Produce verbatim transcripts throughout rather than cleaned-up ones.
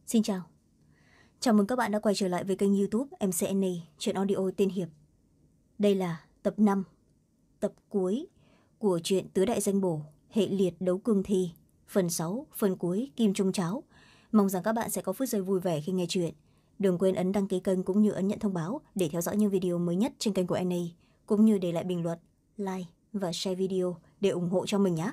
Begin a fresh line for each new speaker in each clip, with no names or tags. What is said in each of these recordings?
Xin chào. Chào mừng các bạn đã quay trở lại với kênh YouTube em xê en a Truyện Audio Tiên Hiệp. Đây là tập năm, tập cuối của truyện Tứ Đại Danh Bổ, hệ liệt đấu cương thi, phần sáu, phần cuối Kim Trung Cháo. Mong rằng các bạn sẽ có phút giây vui vẻ khi nghe chuyện. Đừng quên ấn đăng ký kênh cũng như ấn nhận thông báo để theo dõi những video mới nhất trên kênh của en a, cũng như để lại bình luận, like và share video để ủng hộ cho mình nhé.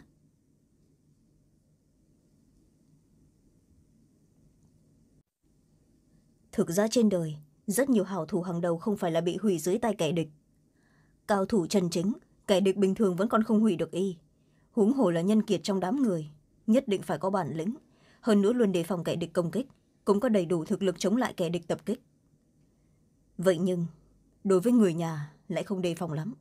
Thực ra trên đời, rất nhiều hảo thủ hàng đầu không phải là bị hủy dưới tay kẻ địch. Cao thủ chân chính, kẻ địch bình thường vẫn còn không hủy được y. Huống hồ là nhân kiệt trong đám người, nhất định phải có bản lĩnh. Hơn nữa luôn đề phòng kẻ địch công kích, cũng có đầy đủ thực lực chống lại kẻ địch tập kích. Vậy nhưng, đối với người nhà lại không đề phòng lắm.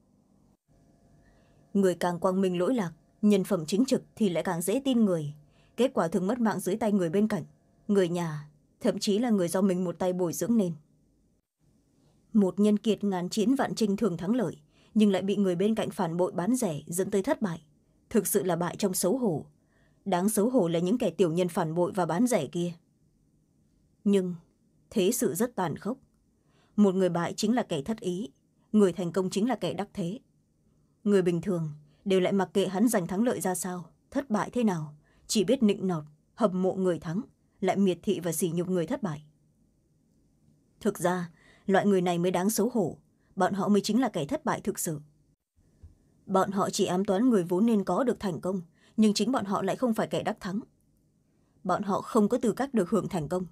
Người càng quang minh lỗi lạc, nhân phẩm chính trực thì lại càng dễ tin người. Kết quả thường mất mạng dưới tay người bên cạnh, người nhà, thậm chí là người do mình một tay bồi dưỡng nên. Một nhân kiệt ngàn chiến vạn trinh thường thắng lợi, nhưng lại bị người bên cạnh phản bội bán rẻ dẫn tới thất bại. Thực sự là bại trong xấu hổ. Đáng xấu hổ là những kẻ tiểu nhân phản bội và bán rẻ kia. Nhưng thế sự rất tàn khốc. Một người bại chính là kẻ thất ý, người thành công chính là kẻ đắc thế. Người bình thường đều lại mặc kệ hắn giành thắng lợi ra sao, thất bại thế nào, chỉ biết nịnh nọt, hầm mộ người thắng, lại miệt thị và sỉ nhục người thất bại. Thực ra, loại người này mới đáng xấu hổ, bọn họ mới chính là kẻ thất bại thực sự. Bọn họ chỉ ám toán người vốn nên có được thành công, nhưng chính bọn họ lại không phải kẻ đắc thắng. Bọn họ không có tư cách được hưởng thành công.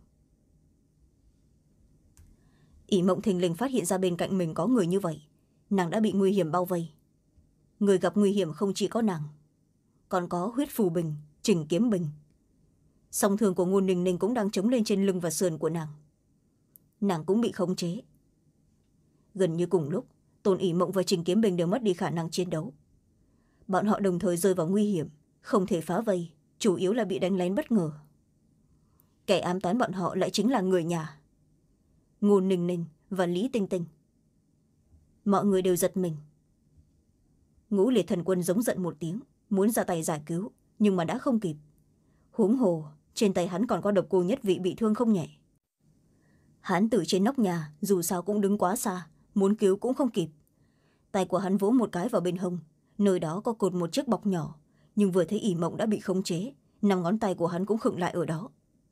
ỷ Mộng thình lình phát hiện ra bên cạnh mình có người như vậy, nàng đã bị nguy hiểm bao vây. Người gặp nguy hiểm không chỉ có nàng, còn có Huyết Phù Bình, Trình Kiếm Bình. Song thương của Ngôn Ninh Ninh cũng đang chống lên trên lưng và sườn của nàng. Nàng cũng bị khống chế. Gần như cùng lúc, Tôn ỷ Mộng và Trình Kiếm Bình đều mất đi khả năng chiến đấu. Bọn họ đồng thời rơi vào nguy hiểm, không thể phá vây, chủ yếu là bị đánh lén bất ngờ. Kẻ ám toán bọn họ lại chính là người nhà, Ngôn Ninh Ninh và Lý Tinh Tinh. Mọi người đều giật mình. Ngũ Liệt Thần Quân giống giận một tiếng, muốn ra tay giải cứu, nhưng mà đã không kịp. Huống hồ, trên tay hắn còn có Độc Cô Nhất Vị bị thương không nhẹ. Hắn từ trên nóc nhà, dù sao cũng đứng quá xa, muốn cứu cũng không kịp. Tay của hắn vỗ một cái vào bên hông, nơi đó có cột một chiếc bọc nhỏ, nhưng vừa thấy ỷ Mộng đã bị khống chế, năm ngón tay của hắn cũng khựng lại ở đó.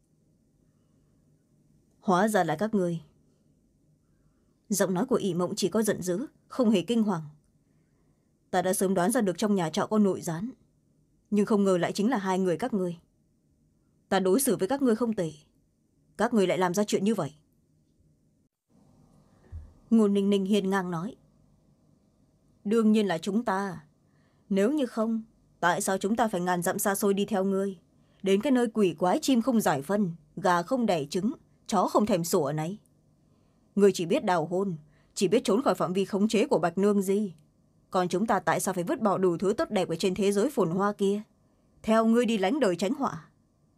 Hóa ra là các ngươi. Giọng nói của ỷ Mộng chỉ có giận dữ, không hề kinh hoàng. Ta đã sớm đoán ra được trong nhà trọ có nội gián, nhưng không ngờ lại chính là hai người các ngươi. Ta đối xử với các ngươi không tệ, các ngươi lại làm ra chuyện như vậy. Ngôn Ninh Ninh hiên ngang nói. Đương nhiên là chúng ta. Nếu như không, tại sao chúng ta phải ngàn dặm xa xôi đi theo ngươi, đến cái nơi quỷ quái chim không giải phân, gà không đẻ trứng, chó không thèm sủa này. Ngươi chỉ biết đào hôn, chỉ biết trốn khỏi phạm vi khống chế của Bạch Nương Di. Còn chúng ta tại sao phải vứt bỏ đủ thứ tốt đẹp ở trên thế giới phồn hoa kia, theo ngươi đi lánh đời tránh họa?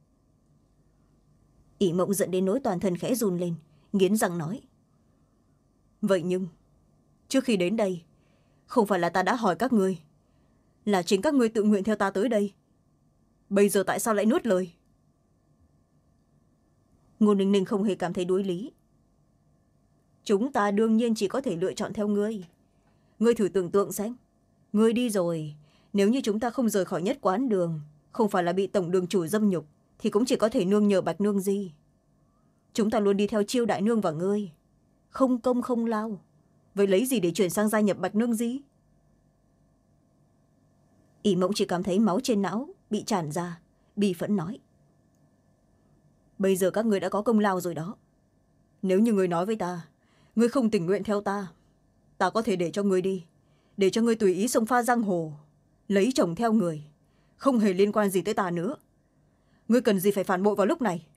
ỷ Mộng giận đến nỗi toàn thân khẽ run lên, nghiến răng nói. Vậy nhưng, trước khi đến đây, không phải là ta đã hỏi các ngươi, là chính các ngươi tự nguyện theo ta tới đây. Bây giờ tại sao lại nuốt lời? Ngôn Ninh Ninh không hề cảm thấy đối lý. Chúng ta đương nhiên chỉ có thể lựa chọn theo ngươi. Ngươi thử tưởng tượng xem, ngươi đi rồi, nếu như chúng ta không rời khỏi Nhất Quán Đường, không phải là bị tổng đường chủ dâm nhục, thì cũng chỉ có thể nương nhờ Bạch Nương Di. Chúng ta luôn đi theo Chiêu đại nương và ngươi, không công không lao, vậy lấy gì để chuyển sang gia nhập Bạch Nương Di? ỷ Mộng chỉ cảm thấy máu trên não bị tràn ra, bi phẫn nói. Bây giờ các ngươi đã có công lao rồi đó. Nếu như ngươi nói với ta, ngươi không tình nguyện theo ta, ta có thể để cho ngươi đi, để cho ngươi tùy ý xông pha giang hồ, lấy chồng theo người, không hề liên quan gì tới ta nữa. Ngươi cần gì phải phản bội vào lúc này?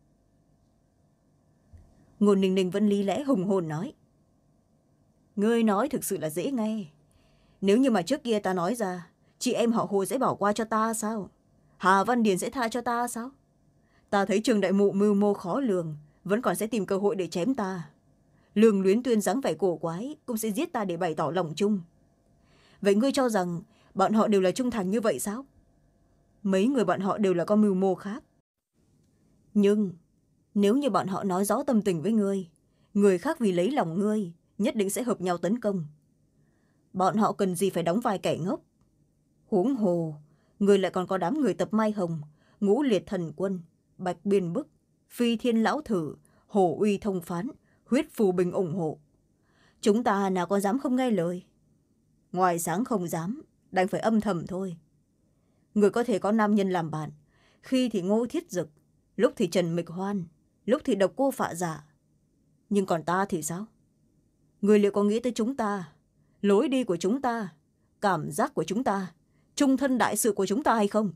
Ngôn Ninh Ninh vẫn lý lẽ hùng hồn nói. Ngươi nói thực sự là dễ nghe. Nếu như mà trước kia ta nói ra, chị em họ Hồ sẽ bỏ qua cho ta sao? Hà Văn Điền sẽ tha cho ta sao? Ta thấy Trường đại mụ mưu mô khó lường, vẫn còn sẽ tìm cơ hội để chém ta. Lương Luyến Tuyên dáng vẻ cổ quái cũng sẽ giết ta để bày tỏ lòng chung. Vậy ngươi cho rằng bọn họ đều là trung thành như vậy sao? Mấy người bọn họ đều là có mưu mô khác. Nhưng nếu như bọn họ nói rõ tâm tình với ngươi, người khác vì lấy lòng ngươi nhất định sẽ hợp nhau tấn công. Bọn họ cần gì phải đóng vai kẻ ngốc. Huống hồ người lại còn có đám người tập Mai Hồng, Ngũ Liệt Thần Quân, Bạch Biên Bức, Phi Thiên Lão Thử, Hổ Uy Thông Phán, Huyết Phù Bình ủng hộ. Chúng ta nào có dám không nghe lời. Ngoài sáng không dám, đành phải âm thầm thôi. Người có thể có nam nhân làm bạn, khi thì Ngô Thiết Dực, lúc thì Trần Mịch Hoan, lúc thì Độc Cô Phạ Dạ. Nhưng còn ta thì sao? Người liệu có nghĩ tới chúng ta, lối đi của chúng ta, cảm giác của chúng ta, trung thân đại sự của chúng ta hay không?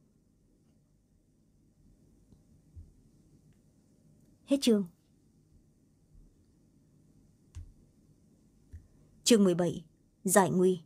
Hết chương. Chương mười bảy. Giải nguy.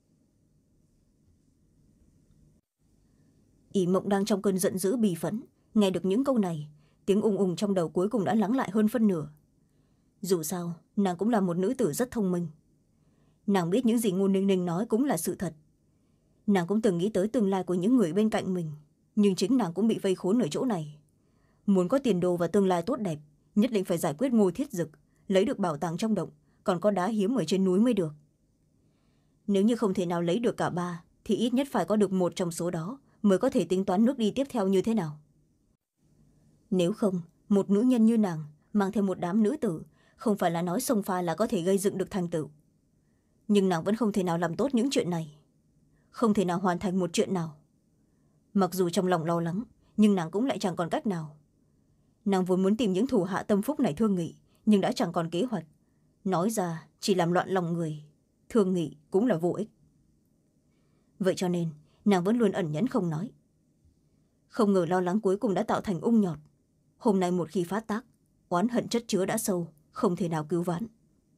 ỷ Mộng đang trong cơn giận dữ bì phẫn, nghe được những câu này, tiếng ùng ùng trong đầu cuối cùng đã lắng lại hơn phân nửa. Dù sao nàng cũng là một nữ tử rất thông minh. Nàng biết những gì Ngô Ninh Ninh nói cũng là sự thật. Nàng cũng từng nghĩ tới tương lai của những người bên cạnh mình, nhưng chính nàng cũng bị vây khốn ở chỗ này. Muốn có tiền đồ và tương lai tốt đẹp, nhất định phải giải quyết Ngô Thiết Dực, lấy được bảo tàng trong động, còn có đá hiếm ở trên núi mới được. Nếu như không thể nào lấy được cả ba, thì ít nhất phải có được một trong số đó mới có thể tính toán nước đi tiếp theo như thế nào. Nếu không, một nữ nhân như nàng mang theo một đám nữ tử, không phải là nói xông pha là có thể gây dựng được thành tựu. Nhưng nàng vẫn không thể nào làm tốt những chuyện này, không thể nào hoàn thành một chuyện nào. Mặc dù trong lòng lo lắng, nhưng nàng cũng lại chẳng còn cách nào. Nàng vốn muốn tìm những thủ hạ tâm phúc này thương nghị, nhưng đã chẳng còn kế hoạch. Nói ra chỉ làm loạn lòng người, thương nghị cũng là vô ích. Vậy cho nên nàng vẫn luôn ẩn nhẫn không nói. Không ngờ lo lắng cuối cùng đã tạo thành ung nhọt. Hôm nay một khi phát tác, oán hận chất chứa đã sâu, không thể nào cứu vãn.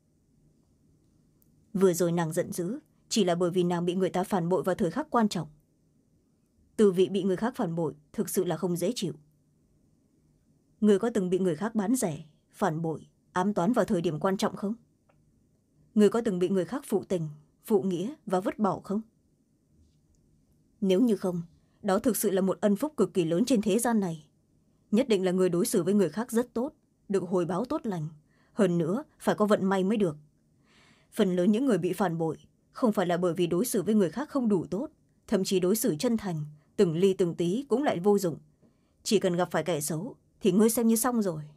Vừa rồi nàng giận dữ chỉ là bởi vì nàng bị người ta phản bội vào thời khắc quan trọng. Từ vị bị người khác phản bội thực sự là không dễ chịu. Người có từng bị người khác bán rẻ, phản bội, ám toán vào thời điểm quan trọng không? Người có từng bị người khác phụ tình, phụ nghĩa và vứt bỏ không? Nếu như không, đó thực sự là một ân phúc cực kỳ lớn trên thế gian này. Nhất định là người đối xử với người khác rất tốt, được hồi báo tốt lành. Hơn nữa, phải có vận may mới được. Phần lớn những người bị phản bội không phải là bởi vì đối xử với người khác không đủ tốt, thậm chí đối xử chân thành, từng ly từng tí cũng lại vô dụng. Chỉ cần gặp phải kẻ xấu thì ngươi xem như xong rồi.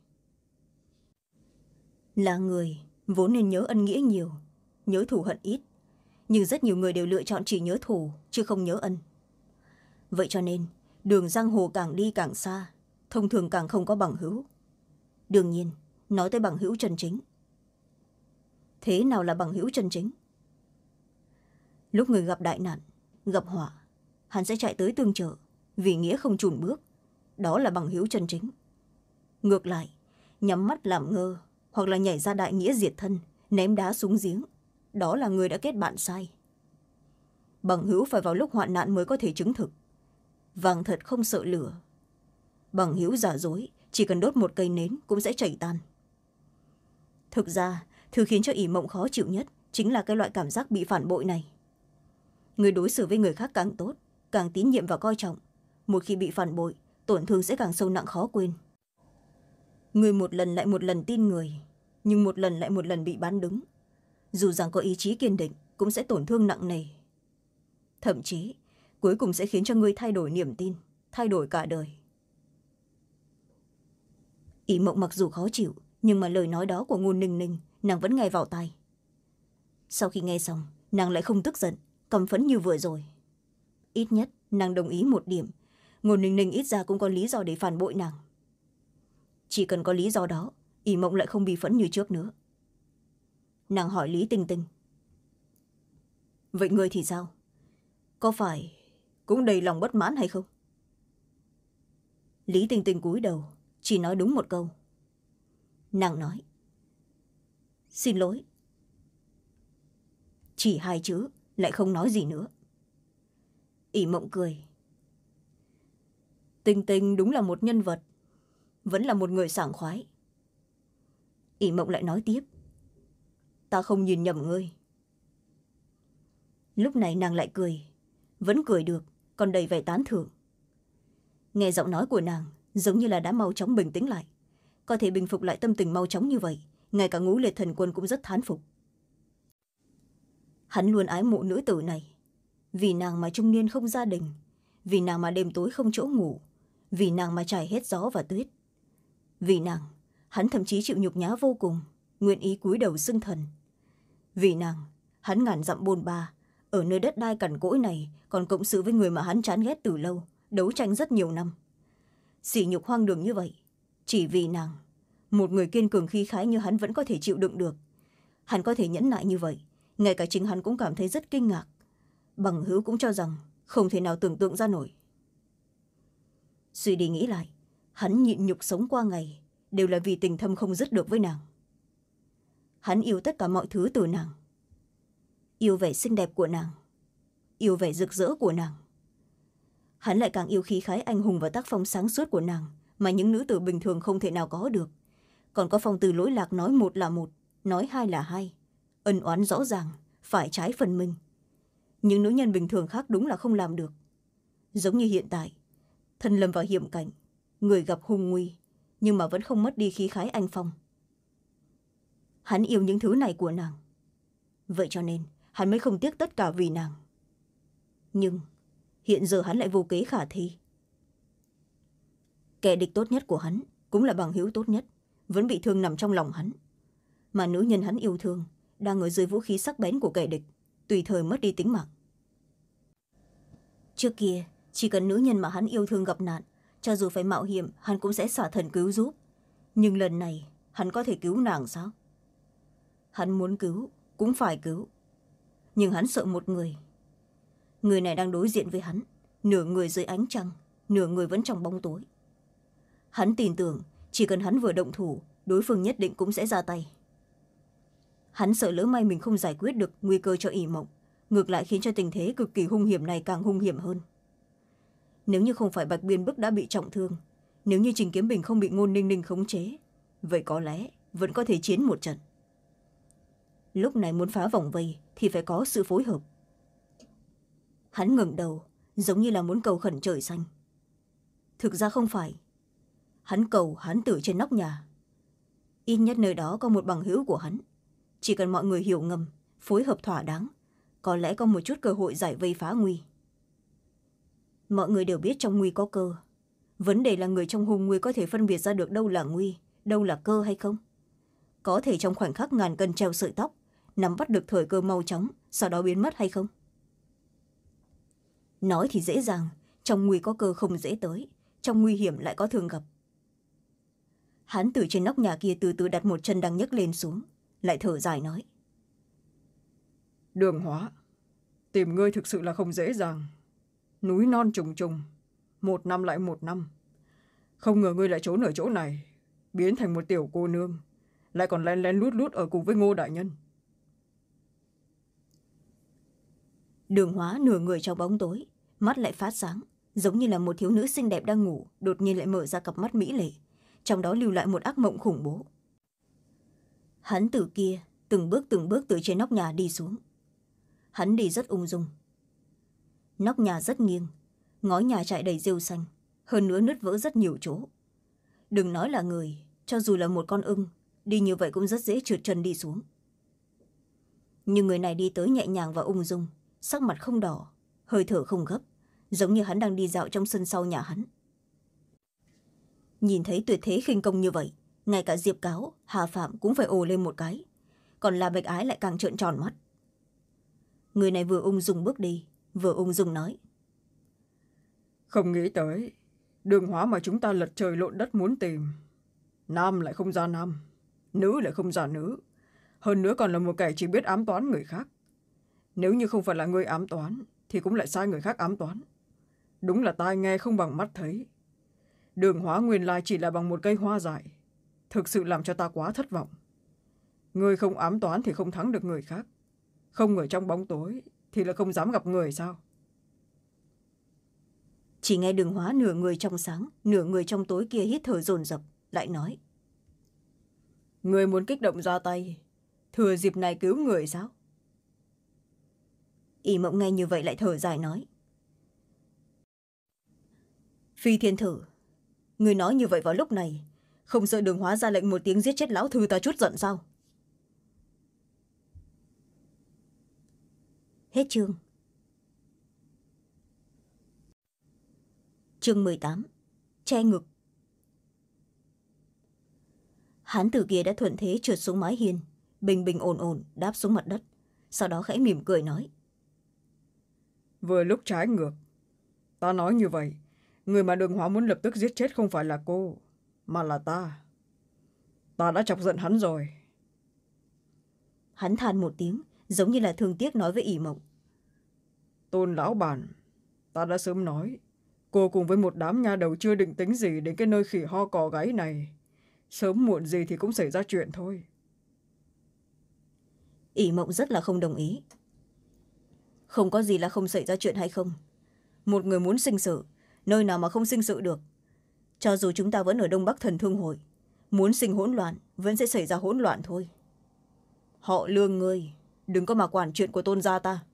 Là người vốn nên nhớ ân nghĩa nhiều, nhớ thù hận ít, nhưng rất nhiều người đều lựa chọn chỉ nhớ thù chứ không nhớ ân. Vậy cho nên đường giang hồ càng đi càng xa, thông thường càng không có bằng hữu. Đương nhiên, nói tới bằng hữu chân chính. Thế nào là bằng hữu chân chính? Lúc người gặp đại nạn, gặp họa, hắn sẽ chạy tới tương trợ, vì nghĩa không chùn bước. Đó là bằng hữu chân chính. Ngược lại, nhắm mắt làm ngơ, hoặc là nhảy ra đại nghĩa diệt thân, ném đá xuống giếng, đó là người đã kết bạn sai. Bằng hữu phải vào lúc hoạn nạn mới có thể chứng thực. Vàng thật không sợ lửa. Bằng hữu giả dối, chỉ cần đốt một cây nến cũng sẽ chảy tan. Thực ra, thứ khiến cho ỷ Mộng khó chịu nhất chính là cái loại cảm giác bị phản bội này. Người đối xử với người khác càng tốt, càng tín nhiệm và coi trọng. Một khi bị phản bội, tổn thương sẽ càng sâu nặng khó quên. Người một lần lại một lần tin người, nhưng một lần lại một lần bị bán đứng. Dù rằng có ý chí kiên định, cũng sẽ tổn thương nặng nề. Thậm chí, cuối cùng sẽ khiến cho người thay đổi niềm tin, thay đổi cả đời. ỷ Mộng mặc dù khó chịu, nhưng mà lời nói đó của Ngô Ninh Ninh nàng vẫn nghe vào tai. Sau khi nghe xong, nàng lại không tức giận, căm phẫn như vừa rồi. Ít nhất nàng đồng ý một điểm, Ngô Ninh Ninh ít ra cũng có lý do để phản bội nàng. Chỉ cần có lý do đó, ỷ Mộng lại không bị phẫn như trước nữa. Nàng hỏi Lý Tinh Tinh, vậy ngươi thì sao? Có phải cũng đầy lòng bất mãn hay không? Lý Tinh Tinh cúi đầu, chỉ nói đúng một câu. Nàng nói, xin lỗi. Chỉ hai chữ, lại không nói gì nữa. ỷ Mộng cười. Tinh Tinh đúng là một nhân vật, vẫn là một người sảng khoái. ỷ Mộng lại nói tiếp, ta không nhìn nhầm ngươi. Lúc này nàng lại cười, vẫn cười được, còn đầy vẻ tán thưởng. Nghe giọng nói của nàng giống như là đã mau chóng bình tĩnh lại, có thể bình phục lại tâm tình mau chóng như vậy, ngay cả Ngũ Liệt Thần Quân cũng rất thán phục. Hắn luôn ái mộ nữ tử này, vì nàng mà trung niên không gia đình, vì nàng mà đêm tối không chỗ ngủ, vì nàng mà trải hết gió và tuyết. Vì nàng, hắn thậm chí chịu nhục nhã vô cùng, nguyện ý cúi đầu xưng thần. Vì nàng, hắn ngàn dặm bôn ba, ở nơi đất đai cằn cỗi này còn cộng sự với người mà hắn chán ghét từ lâu, đấu tranh rất nhiều năm. Sỉ nhục hoang đường như vậy, chỉ vì nàng, một người kiên cường khí khái như hắn vẫn có thể chịu đựng được. Hắn có thể nhẫn nại như vậy, ngay cả chính hắn cũng cảm thấy rất kinh ngạc. Bằng hữu cũng cho rằng không thể nào tưởng tượng ra nổi. Suy đi nghĩ lại, hắn nhịn nhục sống qua ngày đều là vì tình thâm không dứt được với nàng. Hắn yêu tất cả mọi thứ từ nàng, yêu vẻ xinh đẹp của nàng, yêu vẻ rực rỡ của nàng. Hắn lại càng yêu khí khái anh hùng và tác phong sáng suốt của nàng mà những nữ tử bình thường không thể nào có được. Còn có phong từ lỗi lạc, nói một là một, nói hai là hai, ân oán rõ ràng, phải trái phần minh. Những nữ nhân bình thường khác đúng là không làm được. Giống như hiện tại, thân lâm vào hiểm cảnh, người gặp hung nguy, nhưng mà vẫn không mất đi khí khái anh phong. Hắn yêu những thứ này của nàng, vậy cho nên hắn mới không tiếc tất cả vì nàng. Nhưng hiện giờ hắn lại vô kế khả thi. Kẻ địch tốt nhất của hắn cũng là bằng hữu tốt nhất, vẫn bị thương nằm trong lòng hắn. Mà nữ nhân hắn yêu thương đang ở dưới vũ khí sắc bén của kẻ địch, tùy thời mất đi tính mạng. Trước kia, chỉ cần nữ nhân mà hắn yêu thương gặp nạn, cho dù phải mạo hiểm, hắn cũng sẽ xả thần cứu giúp. Nhưng lần này, hắn có thể cứu nàng sao? Hắn muốn cứu, cũng phải cứu. Nhưng hắn sợ một người. Người này đang đối diện với hắn, nửa người dưới ánh trăng, nửa người vẫn trong bóng tối. Hắn tin tưởng, chỉ cần hắn vừa động thủ, đối phương nhất định cũng sẽ ra tay. Hắn sợ lỡ may mình không giải quyết được nguy cơ cho ỷ mộng, ngược lại khiến cho tình thế cực kỳ hung hiểm này càng hung hiểm hơn. Nếu như không phải Bạch Biên Bức đã bị trọng thương, nếu như Trình Kiếm Bình không bị Ngôn Ninh Ninh khống chế, vậy có lẽ vẫn có thể chiến một trận. Lúc này muốn phá vòng vây thì phải có sự phối hợp. Hắn ngẩng đầu, giống như là muốn cầu khẩn trời xanh. Thực ra không phải. Hắn cầu hắn tử trên nóc nhà. Ít nhất nơi đó có một bằng hữu của hắn. Chỉ cần mọi người hiểu ngầm, phối hợp thỏa đáng, có lẽ có một chút cơ hội giải vây phá nguy. Mọi người đều biết trong nguy có cơ. Vấn đề là người trong hung nguy có thể phân biệt ra được đâu là nguy, đâu là cơ hay không. Có thể trong khoảnh khắc ngàn cân treo sợi tóc, nắm bắt được thời cơ mau chóng, sau đó biến mất hay không. Nói thì dễ dàng, trong nguy có cơ không dễ tới, trong nguy hiểm lại có thường gặp. Hắn từ trên nóc nhà kia từ từ đặt một chân đang nhấc lên xuống, lại thở dài nói:
Đường Hóa, tìm ngươi thực sự là không dễ dàng. Núi non trùng trùng, một năm lại một năm. Không ngờ ngươi lại trốn ở chỗ này, biến thành một tiểu cô nương, lại còn lén lén lút lút ở cùng với Ngô đại nhân.
Đường Hóa nửa người trong bóng tối, mắt lại phát sáng, giống như là một thiếu nữ xinh đẹp đang ngủ, đột nhiên lại mở ra cặp mắt mỹ lệ, trong đó lưu lại một ác mộng khủng bố. Hắn từ kia từng bước từng bước từ trên nóc nhà đi xuống. Hắn đi rất ung dung. Nóc nhà rất nghiêng, ngói nhà trải đầy rêu xanh, hơn nữa nứt vỡ rất nhiều chỗ. Đừng nói là người, cho dù là một con ưng, đi như vậy cũng rất dễ trượt chân đi xuống. Nhưng người này đi tới nhẹ nhàng và ung dung, sắc mặt không đỏ, hơi thở không gấp, giống như hắn đang đi dạo trong sân sau nhà hắn. Nhìn thấy tuyệt thế khinh công như vậy, ngay cả Diệp Cáo, Hà Phạm cũng phải ồ lên một cái, còn La Bạch Ái lại càng trợn tròn mắt. Người này vừa ung dung bước đi, vừa ung dung nói:
Không nghĩ tới, Đường Hóa mà chúng ta lật trời lộn đất muốn tìm, nam lại không ra nam, nữ lại không ra nữ, hơn nữa còn là một kẻ chỉ biết ám toán người khác. Nếu như không phải là người ám toán thì cũng lại sai người khác ám toán. Đúng là tai nghe không bằng mắt thấy. Đường Hóa nguyên lai chỉ là bằng một cây hoa dại, thực sự làm cho ta quá thất vọng. Người không ám toán thì không thắng được người khác, không ở trong bóng tối thì là không dám gặp người sao?
Chỉ nghe Đường Hóa nửa người trong sáng, nửa người trong tối kia hít thở dồn dập, lại nói:
Người muốn kích động ra tay, thừa dịp này cứu người sao?
ỷ Mộng nghe như vậy lại thở dài nói: Phi Thiên Thử, người nói như vậy vào lúc này không sợ Đường Hóa ra lệnh một tiếng giết chết lão thư ta chút giận sao? Hết chương. Chương mười tám. Che ngực. Hán tử kia đã thuận thế trượt xuống mái hiên, bình bình ổn ổn đáp xuống mặt đất, sau đó khẽ mỉm cười nói:
Vừa lúc trái ngược. Ta nói như vậy, người mà Đường Hóa muốn lập tức giết chết không phải là cô, mà là ta. Ta đã chọc giận hắn rồi.
Hắn than một tiếng, giống như là thương tiếc nói với ỷ mộng:
Tôn lão bản, ta đã sớm nói, cô cùng với một đám nha đầu chưa định tính gì đến cái nơi khỉ ho cò gáy này, sớm muộn gì thì cũng xảy ra chuyện thôi.
ỷ mộng rất là không đồng ý. Không có gì là không xảy ra chuyện hay không. Một người muốn sinh sự, nơi nào mà không sinh sự được. Cho dù chúng ta vẫn ở Đông Bắc Thần Thương Hội, muốn sinh hỗn loạn vẫn sẽ xảy ra hỗn loạn thôi. Họ Lương ngươi, đừng có mà quản chuyện của Tôn gia ta.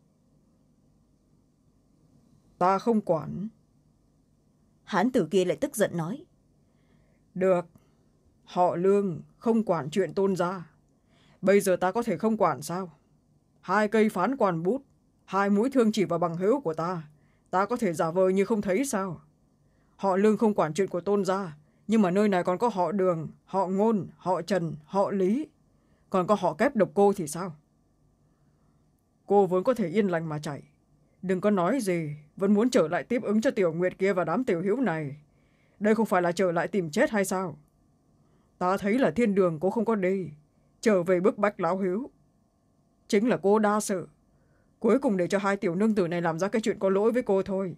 Ta không quản.
Hán tử kia lại tức giận nói:
Được, họ Lương không quản chuyện Tôn gia. Bây giờ ta có thể không quản sao? Hai cây phán quan bút, hai mũi thương chỉ vào bằng hữu của ta, ta có thể giả vờ như không thấy sao? Họ Lương không quản chuyện của Tôn gia, nhưng mà nơi này còn có họ Đường, họ Ngôn, họ Trần, họ Lý, còn có họ Kép độc cô thì sao? Cô vốn có thể yên lành mà chạy, đừng có nói gì vẫn muốn trở lại tiếp ứng cho Tiểu Nguyệt kia và đám tiểu hữu này. Đây không phải là trở lại tìm chết hay sao? Ta thấy là thiên đường cô không có đi, trở về bức bách lão hữu. Chính là cô đa sự, cuối cùng để cho hai tiểu nương tử này làm ra cái chuyện có lỗi với cô thôi.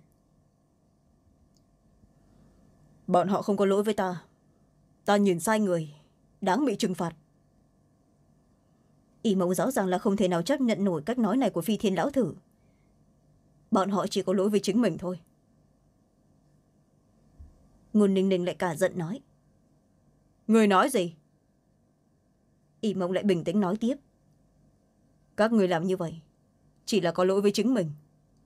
Bọn họ không có lỗi với ta. Ta nhìn sai người, đáng bị trừng phạt. ỷ mộng rõ ràng là không thể nào chấp nhận nổi cách nói này của Phi Thiên lão thử. Bọn họ chỉ có lỗi với chính mình thôi. Ngôn Ninh Ninh lại cả giận nói: Người nói gì? ỷ mộng lại bình tĩnh nói tiếp: Các người làm như vậy chỉ là có lỗi với chính mình.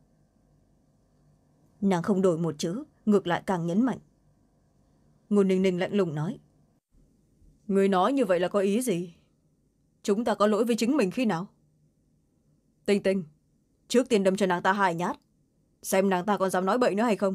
Nàng không đổi một chữ, ngược lại càng nhấn mạnh. Ngôn Ninh Ninh lạnh lùng nói: Người nói như vậy là có ý gì? Chúng ta có lỗi với chính mình khi nào? Tinh Tinh, trước tiên đâm cho nàng ta hai nhát, xem nàng ta còn dám nói bậy nữa hay không.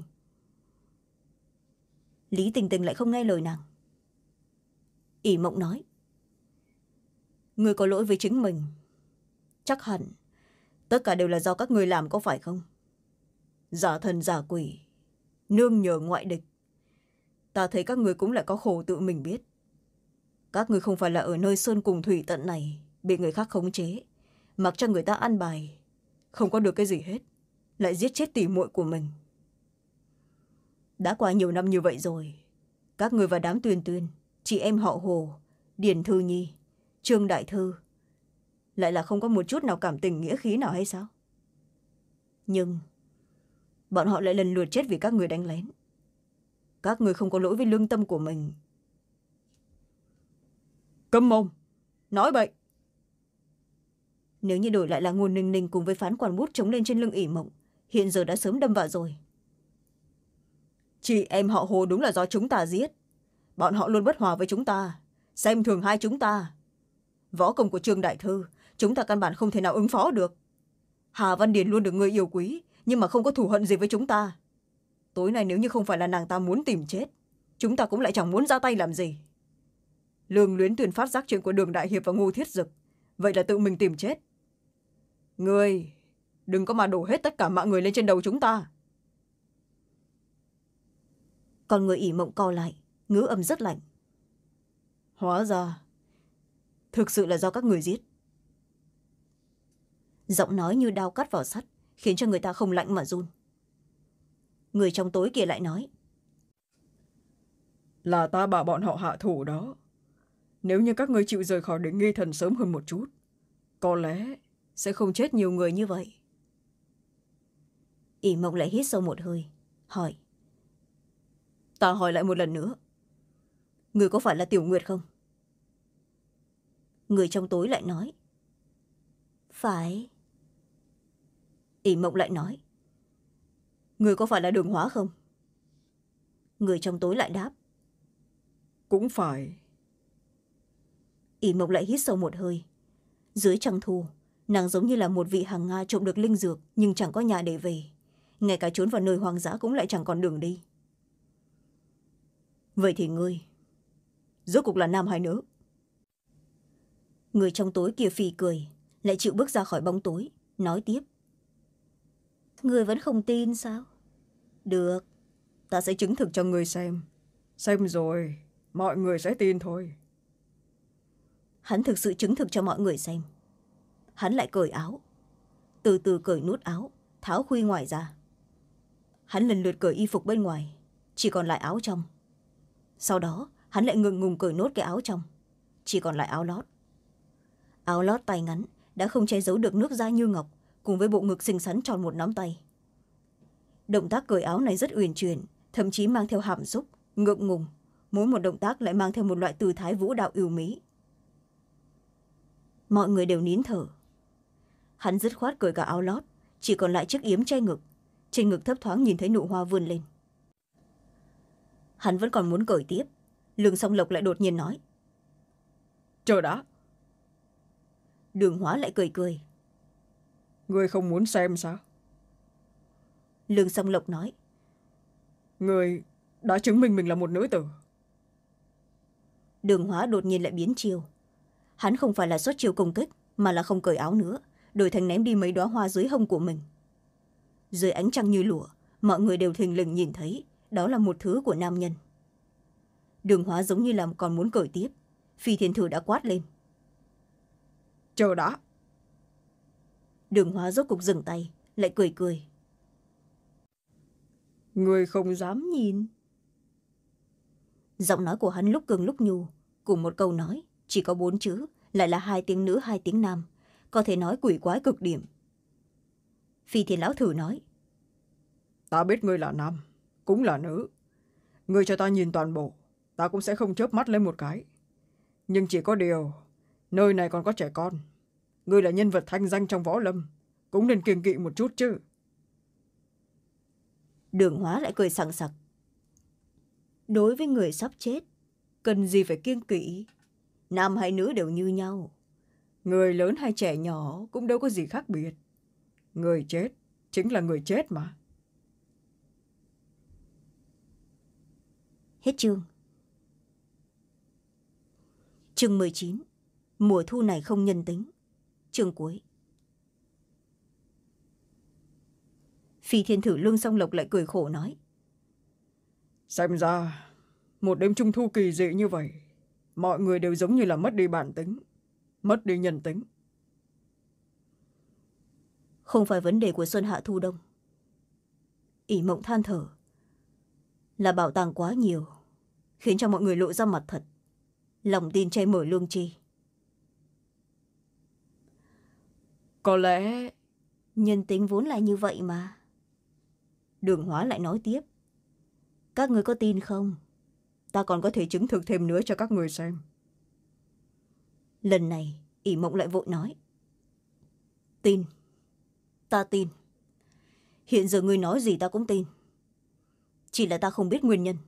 Lý Tinh Tinh lại không nghe lời nàng. ỷ mộng nói: Người có lỗi với chính mình. Chắc hẳn tất cả đều là do các người làm, có phải không? Giả thần giả quỷ, nương nhờ ngoại địch. Ta thấy các người cũng lại có khổ tự mình biết. Các người không phải là ở nơi sơn cùng thủy tận này bị người khác khống chế, mặc cho người ta ăn bài, không có được cái gì hết, lại giết chết tỉ muội của mình. Đã qua nhiều năm như vậy rồi, các người và đám Tuyên Tuyên, chị em họ Hồ, Điền Thư Nhi, Trương Đại Thư, lại là không có một chút nào cảm tình nghĩa khí nào hay sao? Nhưng bọn họ lại lần lượt chết vì các người đánh lén. Các người không có lỗi với lương tâm của mình. Câm mồm, nói bậy. Nếu như đổi lại là Ngôn Ninh Ninh cùng với phán quan bút chống lên trên lưng ỷ mộng, hiện giờ đã sớm đâm vào rồi. Chị em họ Hồ đúng là do chúng ta giết. Bọn họ luôn bất hòa với chúng ta, xem thường hai chúng ta. Võ công của Trương Đại Thư chúng ta căn bản không thể nào ứng phó được. Hà Văn Điền luôn được người yêu quý, nhưng mà không có thù hận gì với chúng ta. Tối nay nếu như không phải là nàng ta muốn tìm chết, chúng ta cũng lại chẳng muốn ra tay làm gì. Lương Luyến Tuyền phát giác chuyện của Đường Đại Hiệp và Ngô Thiết Dực, vậy là tự mình tìm chết. Người đừng có mà đổ hết tất cả mạng người lên trên đầu chúng ta. Còn người ỷ mộng co lại, ngữ âm rất lạnh. Hóa ra thực sự là do các người giết. Giọng nói như đao cắt vào sắt, khiến cho người ta không lạnh mà run. Người trong tối kia lại nói:
Là ta bảo bọn họ hạ thủ đó. Nếu như các ngươi chịu rời khỏi đỉnh Nghi Thần sớm hơn một chút, có lẽ
sẽ không chết nhiều người như vậy. ỷ mộng lại hít sâu một hơi, hỏi: Ta hỏi lại một lần nữa, người có phải là Tiểu Nguyệt không? Người trong tối lại nói: Phải. ỷ mộng lại nói: Người có phải là Đường Hóa không? Người trong tối lại đáp:
cũng phải.
ỷ mộc lại hít sâu một hơi. Dưới trăng thu, nàng giống như là một vị hàng nga trộm được linh dược nhưng chẳng có nhà để về, ngay cả trốn vào nơi hoang dã cũng lại chẳng còn đường đi. Vậy thì ngươi rốt cuộc là nam hay nữ? Người trong tối kia phì cười, lại chịu bước ra khỏi bóng tối, nói tiếp. Ngươi vẫn không tin sao? Được, ta sẽ chứng thực cho ngươi xem.
Xem rồi mọi người sẽ tin thôi.
Hắn thực sự chứng thực cho mọi người xem. Hắn lại cởi áo, từ từ cởi nút áo, tháo khuy ngoài ra. Hắn lần lượt cởi y phục bên ngoài, chỉ còn lại áo trong. Sau đó hắn lại ngừng ngùng cởi nốt cái áo trong, chỉ còn lại áo lót. Áo lót tay ngắn đã không che giấu được nước da như ngọc cùng với bộ ngực xinh xắn tròn một nắm tay. Động tác cởi áo này rất uyển chuyển, thậm chí mang theo hàm xúc, ngượng ngùng. Mỗi một động tác lại mang theo một loại tư thái vũ đạo ưu mỹ. Mọi người đều nín thở. Hắn dứt khoát cởi cả áo lót, chỉ còn lại chiếc yếm che ngực. Trên ngực thấp thoáng nhìn thấy nụ hoa vươn lên. Hắn vẫn còn muốn cởi tiếp. Lương Song Lộc lại đột nhiên nói.
Chờ đã.
Đường Hóa lại cười cười.
Ngươi không muốn xem sao?
Lương Song Lộc nói.
Ngươi đã chứng minh mình là một nữ tử.
Đường Hóa đột nhiên lại biến chiêu. Hắn không phải là xuất chiêu công kích, mà là không cởi áo nữa, đổi thành ném đi mấy đóa hoa dưới hông của mình. Dưới ánh trăng như lụa, mọi người đều thình lình nhìn thấy đó là một thứ của nam nhân. Đường Hóa giống như là còn muốn cởi tiếp. Phi Thiên Thử đã quát lên.
Chờ đã.
Đường Hóa rốt cục dừng tay, lại cười cười.
Ngươi không dám nhìn.
Giọng nói của hắn lúc cường lúc nhu, cùng một câu nói chỉ có bốn chữ, lại là hai tiếng nữ hai tiếng nam, có thể nói quỷ quái cực điểm. Phi Thiên Lão Thử nói.
Ta biết ngươi là nam, cũng là nữ. Ngươi cho ta nhìn toàn bộ, ta cũng sẽ không chớp mắt lên một cái. Nhưng chỉ có điều, nơi này còn có trẻ con. Ngươi là nhân vật thanh danh trong võ lâm, cũng nên kiêng kỵ một chút chứ.
Đường Hóa lại cười sảng sặc. Đối với người sắp chết, cần gì phải kiêng kỵ? Nam hay nữ đều như nhau. Người lớn hay trẻ nhỏ cũng đâu có gì khác biệt.
Người chết chính là người chết mà.
Hết chương. Chương mười chín. Mùa thu này không nhân tính. Chương cuối. Phi Thiên Thử Lương Song Lộc lại cười khổ nói.
Xem ra một đêm trung thu kỳ dị như vậy, mọi người đều giống như là mất đi bản tính, mất đi nhân tính.
Không phải vấn đề của xuân hạ thu đông. ỷ Mộng than thở. Là bảo tàng quá nhiều, khiến cho mọi người lộ ra mặt thật. Lòng tin che mở lương tri.
Có lẽ
nhân tính vốn là như vậy mà. Đường Hóa lại nói tiếp. Các người có tin không? Ta còn có thể chứng thực thêm nữa cho các người xem. Lần này ỷ Mộng lại vội nói. Tin. Ta tin. Hiện giờ ngươi nói gì ta cũng tin. Chỉ là ta không biết nguyên nhân.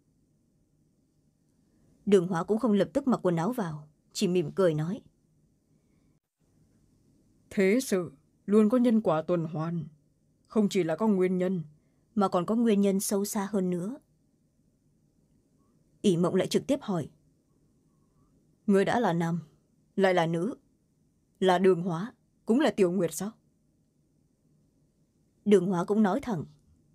Đường Hóa cũng không lập tức mặc quần áo vào, chỉ mỉm cười nói.
Thế sự luôn có nhân quả tuần hoàn. Không chỉ là có nguyên nhân,
mà còn có nguyên nhân sâu xa hơn nữa. ỷ Mộng lại trực tiếp hỏi. Ngươi đã là nam, lại là nữ, là Đường Hóa, cũng là Tiểu Nguyệt sao? Đường Hóa cũng nói thẳng.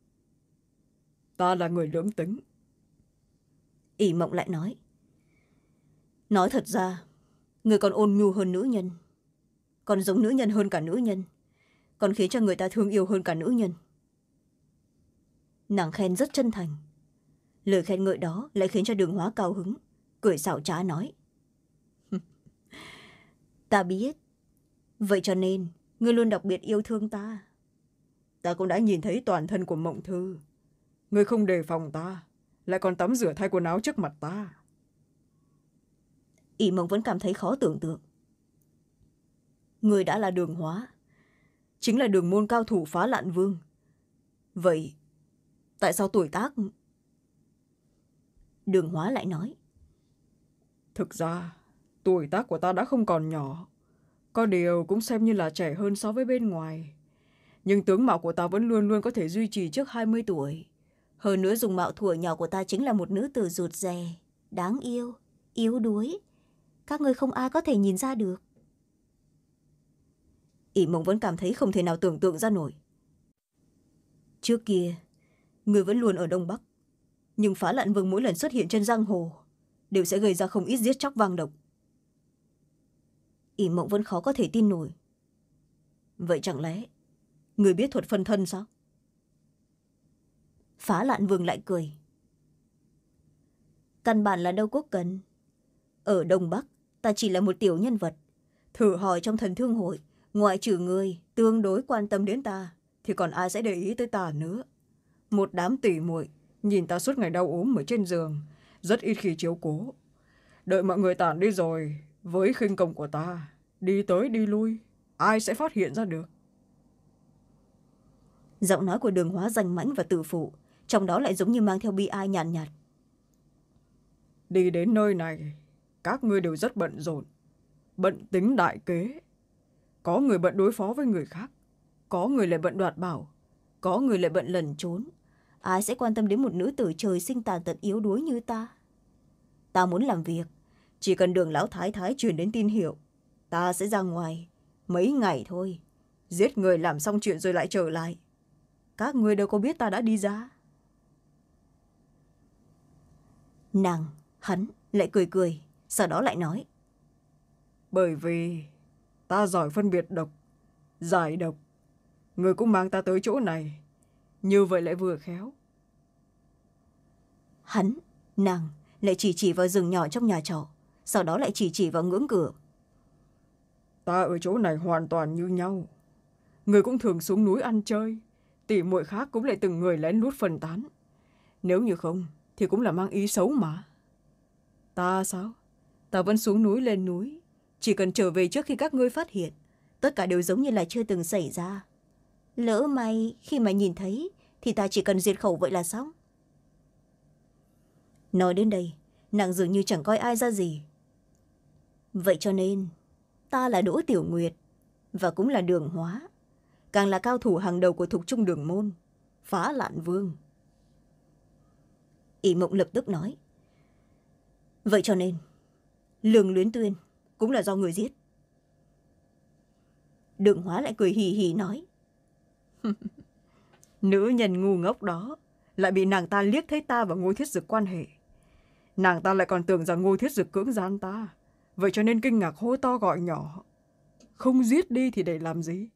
Ta là người lưỡng tính.
ỷ Mộng lại nói. Nói thật ra, người còn ôn nhu hơn nữ nhân, còn giống nữ nhân hơn cả nữ nhân, còn khiến cho người ta thương yêu hơn cả nữ nhân. Nàng khen rất chân thành. Lời khen ngợi đó lại khiến cho Đường Hóa cao hứng, cười xảo trá nói. Ta biết. Vậy cho nên ngươi luôn đặc biệt yêu thương ta. Ta cũng đã nhìn thấy toàn thân của Mộng Thư.
Ngươi không đề phòng ta, lại còn tắm rửa thay quần áo trước mặt ta.
ỷ Mộng vẫn cảm thấy khó tưởng tượng. Ngươi đã là Đường Hóa, chính là đường môn cao thủ phá lạn vương. Vậy tại sao tuổi tác? Đường Hóa lại nói.
Thực ra tuổi tác của ta đã không còn nhỏ, có điều cũng xem như là trẻ hơn so với bên ngoài, nhưng tướng mạo của ta vẫn luôn luôn có thể duy trì trước hai mươi tuổi.
Hơn nữa dùng mạo thuở nhỏ của ta chính là một nữ tử rụt rè, đáng yêu, yếu đuối. Các ngươi không ai có thể nhìn ra được. Ỷ Mộng vẫn cảm thấy không thể nào tưởng tượng ra nổi. Trước kia người vẫn luôn ở Đông Bắc, nhưng Phá Lạn Vương mỗi lần xuất hiện trên giang hồ đều sẽ gây ra không ít giết chóc vang động. Ỷ Mộng vẫn khó có thể tin nổi. Vậy chẳng lẽ người biết thuật phân thân sao? Phá Lạn Vương lại cười. Căn bản là đâu có cần. Ở Đông Bắc ta chỉ là một tiểu nhân vật. Thử hỏi trong thần thương hội, ngoại trừ người tương đối quan tâm đến ta thì còn ai sẽ để ý tới ta nữa. Một đám tỉ muội nhìn ta suốt ngày đau ốm ở trên giường, rất ít khi chiếu cố. Đợi mọi người tản đi rồi, với khinh công của ta, đi tới đi lui, ai sẽ phát hiện ra được? Giọng nói của Đường Hóa danh mãnh và tự phụ, trong đó lại giống như mang theo bi ai nhàn nhạt, nhạt.
Đi đến nơi này, các ngươi đều rất bận rộn, bận tính đại kế. Có người bận đối phó với người khác, có người lại bận đoạt bảo, có người lại bận lẩn trốn. Ai sẽ quan tâm đến một nữ tử trời sinh tàn tật yếu đuối như ta? Ta muốn làm việc, chỉ cần Đường lão thái thái truyền đến tin hiệu, ta sẽ ra ngoài mấy ngày thôi, giết người làm xong chuyện rồi lại trở lại. Các ngươi đâu có biết ta đã đi ra. Nàng, hắn lại cười cười, sau đó lại nói. Bởi vì ta giỏi phân biệt độc, giải độc. Người cũng mang ta tới chỗ này, như vậy lại vừa khéo.
Hắn, nàng lại chỉ chỉ vào rừng nhỏ trong nhà trọ, sau đó lại chỉ chỉ vào ngưỡng cửa.
Ta ở chỗ này hoàn toàn như nhau. Người cũng thường xuống núi ăn chơi, tỉ muội khác cũng lại từng người lén lút phân tán. Nếu như không thì cũng là mang ý xấu mà. Ta sao? Ta vẫn xuống núi lên núi, chỉ cần trở về trước khi các ngươi phát hiện. Tất cả đều giống như là chưa từng xảy ra. Lỡ may khi mà nhìn thấy thì ta chỉ cần diệt khẩu vậy là xong. Nói đến đây, nàng dường như chẳng coi ai ra gì. Vậy cho nên ta là Đỗ Tiểu Nguyệt, và cũng là Đường Hóa, càng là cao thủ hàng đầu của Thục Trung Đường Môn, Phá Lạn Vương. Ỷ Mộng lập tức nói. Vậy cho nên Lương Luyến Tuyên cũng là do người giết. Đường Hóa lại cười hì hì nói. Nữ nhân ngu ngốc đó lại bị nàng ta liếc thấy ta và Ngô Thiết Dực quan hệ. Nàng ta lại còn tưởng rằng Ngô Thiết Dực cưỡng gian ta, vậy cho nên kinh ngạc hô to gọi nhỏ. Không giết đi thì để làm gì?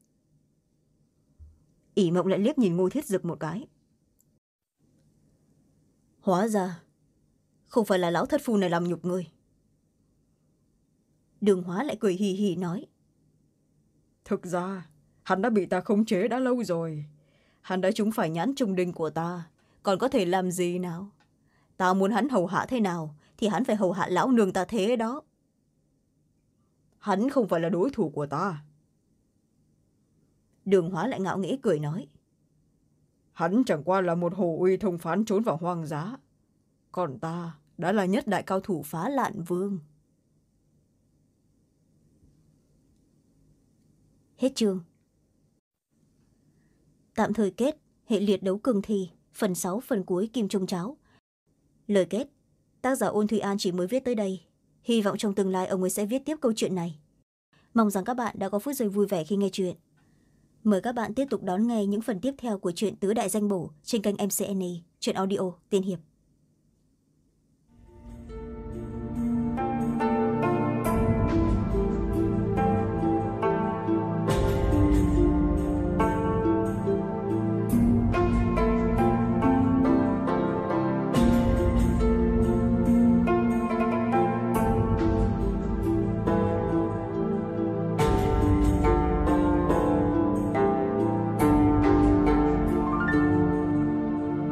Ỷ Mộng lại liếc nhìn Ngô Thiết Dực một cái. Hóa ra không phải là lão thất phu này làm nhục người. Đường Hóa lại cười hì hì nói. Thực ra hắn đã bị ta khống chế đã lâu rồi. Hắn đã trúng phải nhãn trung đinh của ta, còn có thể làm gì nào? Ta muốn hắn hầu hạ thế nào thì hắn phải hầu hạ lão nương ta thế đó. Hắn không phải là đối thủ của ta. Đường Hóa lại ngạo nghễ cười nói. Hắn chẳng qua là một hồ uy thông phán trốn vào hoang dã, còn ta đã là nhất đại cao thủ Phá Lạn Vương. Hết chương. Tạm thời kết hệ liệt đấu cường thi phần sáu phần cuối Kim Trung Cháo. Lời kết, tác giả Ôn Thùy An chỉ mới viết tới đây. Hy vọng trong tương lai ông ấy sẽ viết tiếp câu chuyện này. Mong rằng các bạn đã có phút giây vui vẻ khi nghe chuyện. Mời các bạn tiếp tục đón nghe những phần tiếp theo của truyện Tứ Đại Danh Bổ trên kênh em xê en a, truyện audio Tiên Hiệp.